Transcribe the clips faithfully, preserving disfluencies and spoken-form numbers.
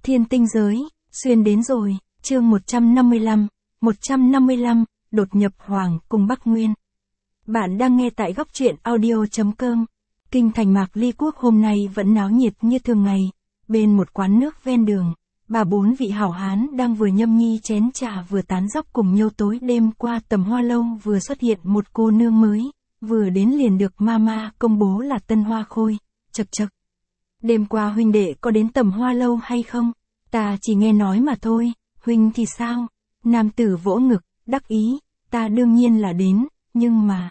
Thiên tinh giới, xuyên đến rồi, chương một trăm năm mươi lăm, một trăm năm mươi lăm, đột nhập Hoàng cung Bắc Nguyên. Bạn đang nghe tại góc truyện audio.com. Kinh thành Mạc Ly Quốc hôm nay vẫn náo nhiệt như thường ngày. Bên một quán nước ven đường, bà bốn vị hảo hán đang vừa nhâm nhi chén trà vừa tán dóc cùng nhau. Tối đêm qua Tầm Hoa Lâu vừa xuất hiện một cô nương mới, vừa đến liền được mama công bố là Tân Hoa Khôi. Chậc chậc. Đêm qua huynh đệ có đến Tầm Hoa Lâu hay không? Ta chỉ nghe nói mà thôi, huynh thì sao? Nam tử vỗ ngực, đắc ý, ta đương nhiên là đến, nhưng mà...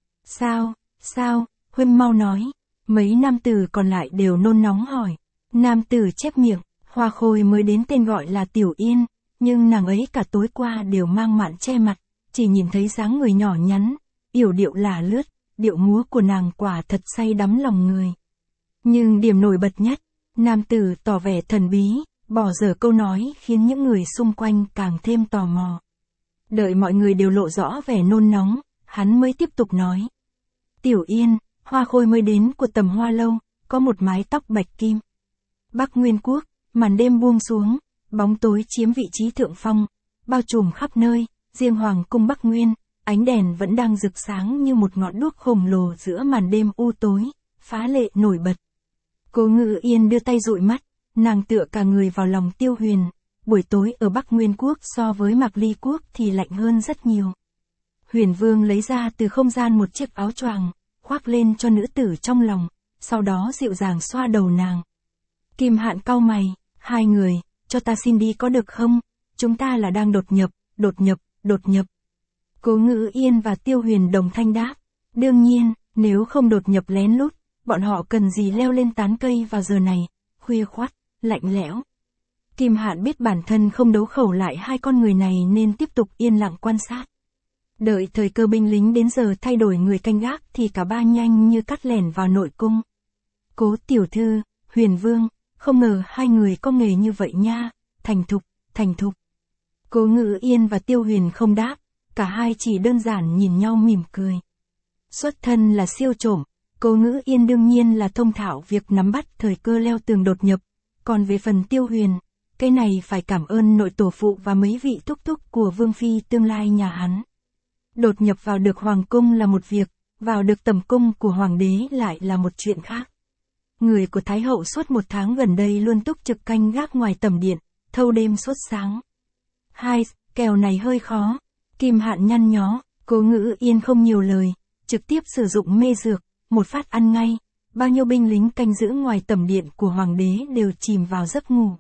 Sao, sao, huynh mau nói. Mấy nam tử còn lại đều nôn nóng hỏi. Nam tử chép miệng, Hoa Khôi mới đến tên gọi là Tiểu Yên, nhưng nàng ấy cả tối qua đều mang mạn che mặt, chỉ nhìn thấy dáng người nhỏ nhắn, yểu điệu là lướt, điệu múa của nàng quả thật say đắm lòng người. Nhưng điểm nổi bật nhất, nam tử tỏ vẻ thần bí, bỏ dở câu nói khiến những người xung quanh càng thêm tò mò. Đợi mọi người đều lộ rõ vẻ nôn nóng, hắn mới tiếp tục nói. Tiểu Yên, Hoa Khôi mới đến của Tầm Hoa Lâu, có một mái tóc bạch kim. Bắc Nguyên Quốc, màn đêm buông xuống, bóng tối chiếm vị trí thượng phong, bao trùm khắp nơi, riêng Hoàng cung Bắc Nguyên, ánh đèn vẫn đang rực sáng như một ngọn đuốc khổng lồ giữa màn đêm u tối, phá lệ nổi bật. Cố Ngự Yên đưa tay dụi mắt, nàng tựa cả người vào lòng Tiêu Huyền. Buổi tối ở Bắc Nguyên Quốc so với Mạc Ly Quốc thì lạnh hơn rất nhiều. Huyền Vương lấy ra từ không gian một chiếc áo choàng, khoác lên cho nữ tử trong lòng, sau đó dịu dàng xoa đầu nàng. Kim Hạn cau mày, hai người, cho ta xin đi có được không? Chúng ta là đang đột nhập, đột nhập, đột nhập. Cố Ngự Yên và Tiêu Huyền đồng thanh đáp. Đương nhiên, nếu không đột nhập lén lút, bọn họ cần gì leo lên tán cây vào giờ này, khuya khoắt, lạnh lẽo. Kim Hạn biết bản thân không đấu khẩu lại hai con người này nên tiếp tục yên lặng quan sát. Đợi thời cơ binh lính đến giờ thay đổi người canh gác thì cả ba nhanh như cắt lẻn vào nội cung. Cố tiểu thư, Huyền Vương, không ngờ hai người có nghề như vậy nha, thành thục, thành thục. Cố Ngự Yên và Tiêu Huyền không đáp, cả hai chỉ đơn giản nhìn nhau mỉm cười. Xuất thân là siêu trộm, Cố Ngự Yên đương nhiên là thông thạo việc nắm bắt thời cơ leo tường đột nhập, còn về phần Tiêu Huyền, cái này phải cảm ơn nội tổ phụ và mấy vị thúc thúc của Vương Phi tương lai nhà hắn. Đột nhập vào được Hoàng cung là một việc, vào được tầm cung của Hoàng đế lại là một chuyện khác. Người của Thái hậu suốt một tháng gần đây luôn túc trực canh gác ngoài tầm điện, thâu đêm suốt sáng. Hai, kèo này hơi khó. Kim Hạn nhăn nhó, Cố Ngự Yên không nhiều lời, trực tiếp sử dụng mê dược, một phát ăn ngay. Bao nhiêu binh lính canh giữ ngoài tầm điện của Hoàng đế đều chìm vào giấc ngủ.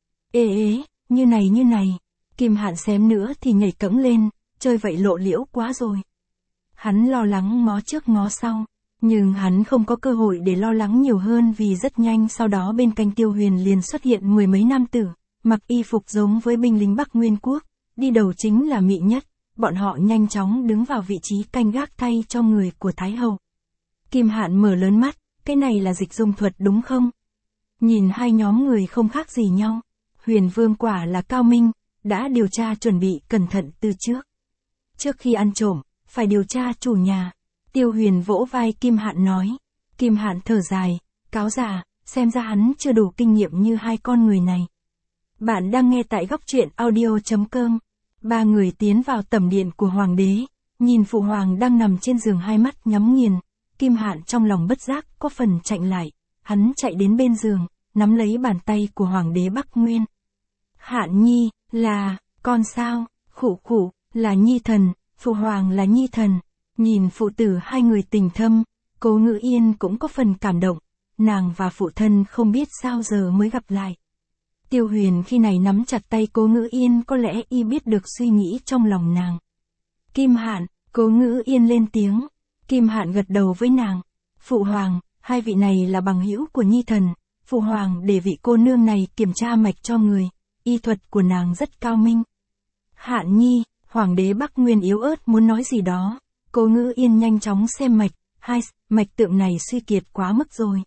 Ê ế, như này như này, Kim Hạn xém nữa thì nhảy cẫng lên, chơi vậy lộ liễu quá rồi. Hắn lo lắng ngó trước ngó sau, nhưng hắn không có cơ hội để lo lắng nhiều hơn vì rất nhanh sau đó bên cạnh Tiêu Huyền liền xuất hiện mười mấy nam tử, mặc y phục giống với binh lính Bắc Nguyên Quốc, đi đầu chính là Mị Nhất, bọn họ nhanh chóng đứng vào vị trí canh gác thay cho người của Thái hậu. Kim Hạn mở lớn mắt, cái này là dịch dung thuật đúng không? Nhìn hai nhóm người không khác gì nhau, Huyền Vương quả là cao minh, đã điều tra chuẩn bị cẩn thận từ trước. Trước khi ăn trộm, phải điều tra chủ nhà. Tiêu Huyền vỗ vai Kim Hạn nói. Kim Hạn thở dài, cáo già, xem ra hắn chưa đủ kinh nghiệm như hai con người này. Bạn đang nghe tại góc truyện audio.com. Ba người tiến vào tẩm điện của Hoàng đế, nhìn Phụ Hoàng đang nằm trên giường hai mắt nhắm nghiền. Kim Hạn trong lòng bất giác có phần chạnh lại, hắn chạy đến bên giường, nắm lấy bàn tay của Hoàng đế Bắc Nguyên. Hạn Nhi, là, con sao, khụ khụ, là Nhi thần, Phụ Hoàng là Nhi thần. Nhìn phụ tử hai người tình thâm, Cố Ngự Yên cũng có phần cảm động, nàng và phụ thân không biết sao giờ mới gặp lại. Tiêu Huyền khi này nắm chặt tay Cố Ngự Yên có lẽ y biết được suy nghĩ trong lòng nàng. Kim Hạn, Cố Ngự Yên lên tiếng. Kim Hạn gật đầu với nàng. Phụ Hoàng, hai vị này là bằng hữu của Nhi thần, Phụ Hoàng để vị cô nương này kiểm tra mạch cho người, y thuật của nàng rất cao minh. Hạn Nhi, Hoàng đế Bắc Nguyên yếu ớt muốn nói gì đó. Cố Ngự Yên nhanh chóng xem mạch, hai, mạch tượng này suy kiệt quá mức rồi.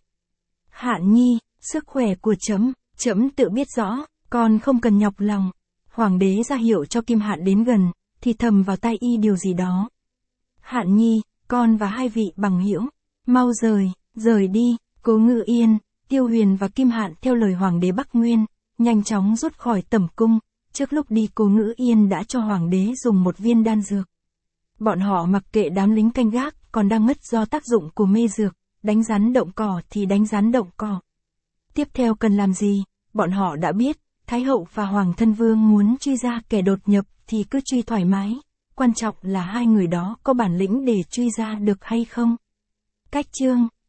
Hạn Nhi, sức khỏe của trẫm, trẫm tự biết rõ, con không cần nhọc lòng. Hoàng đế ra hiệu cho Kim Hạn đến gần, thì thầm vào tai y điều gì đó. Hạn Nhi, con và hai vị bằng hữu, mau rời, rời đi. Cố Ngự Yên, Tiêu Huyền và Kim Hạn theo lời Hoàng đế Bắc Nguyên, nhanh chóng rút khỏi tẩm cung, trước lúc đi Cố Ngữ Yên đã cho hoàng đế dùng một viên đan dược. Bọn họ mặc kệ đám lính canh gác, còn đang ngất do tác dụng của mê dược, đánh rắn động cỏ thì đánh rắn động cỏ. Tiếp theo cần làm gì, bọn họ đã biết, Thái hậu và Hoàng thân vương muốn truy ra kẻ đột nhập thì cứ truy thoải mái, quan trọng là hai người đó có bản lĩnh để truy ra được hay không. Cách chương